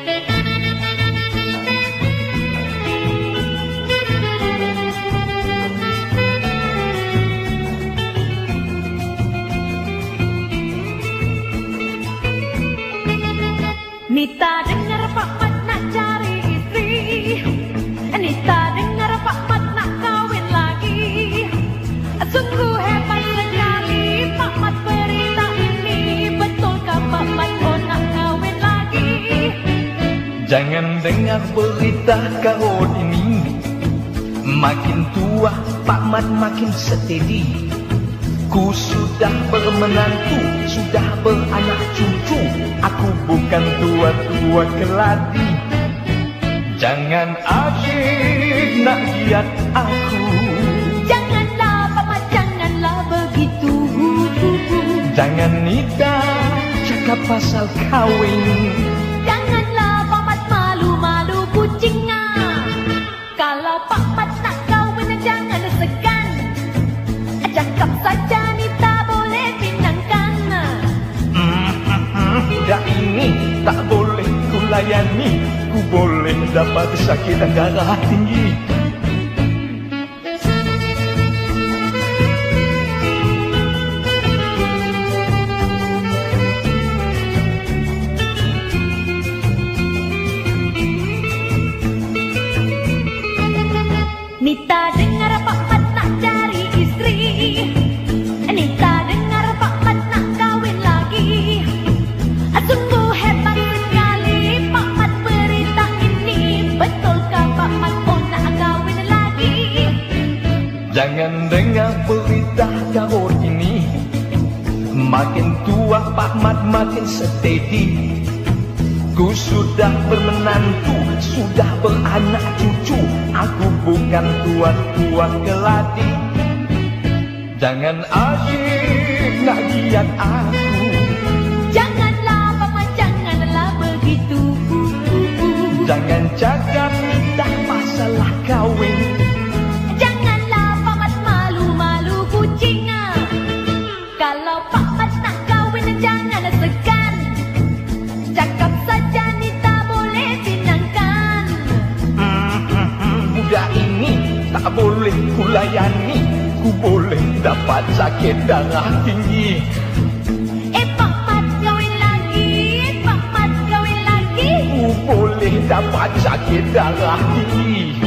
Nita dengar Pak Mat nak cari istri, Nita dengar Pak Mat nak kawin lagi. Sungguh hebat sekali Pak Mat berita ini, betulkah Pak Mat oh nak kawin lagi? Jangan dengar berita kawin ini, makin tua Pak Mat makin steady. Ku sudah bermenantu, sudah beranak cucu, aku bukan tua-tua keladi. Jangan asyik nak giat aku, janganlah Pak Mat, janganlah begitu. jangan Nita cakap pasal kawin, janganlah Pak Mat malu-malu kucingnya. Kalau Pak Mat nak kawin jangan segan, cakap saja Nita boleh pinangkan. Tidak ini tak boleh ku layani, ku boleh dapat sakit dan darah tinggi. Nita dengar Pak Mat nak cari istri, Nita dengar Pak Mat nak kawin lagi. Sungguh hebat sekali Pak Mat berita ini, betulkah Pak Mat oh nak kawin lagi? Jangan dengar berita kawin ini, makin tua Pak Mat makin steady. Ku sudah bermenantu, sudah beranak cucu, aku bukan tua-tua keladi. Jangan asyik nak giat aku, janganlah Pak Mat, janganlah begitu. jangan cakap Nita masalah kawin, janganlah Pak Mat malu-malu kucingnya. Kalau Pak Mat nak kawin jangan segan, cakap saja Nita boleh pinangkan. budak ini tak boleh ku layani, ku boleh dapat sakit darah tinggi. Pak Mat kawin lagi, Pak Mat kawin lagi. Ku boleh dapat sakit darah tinggi.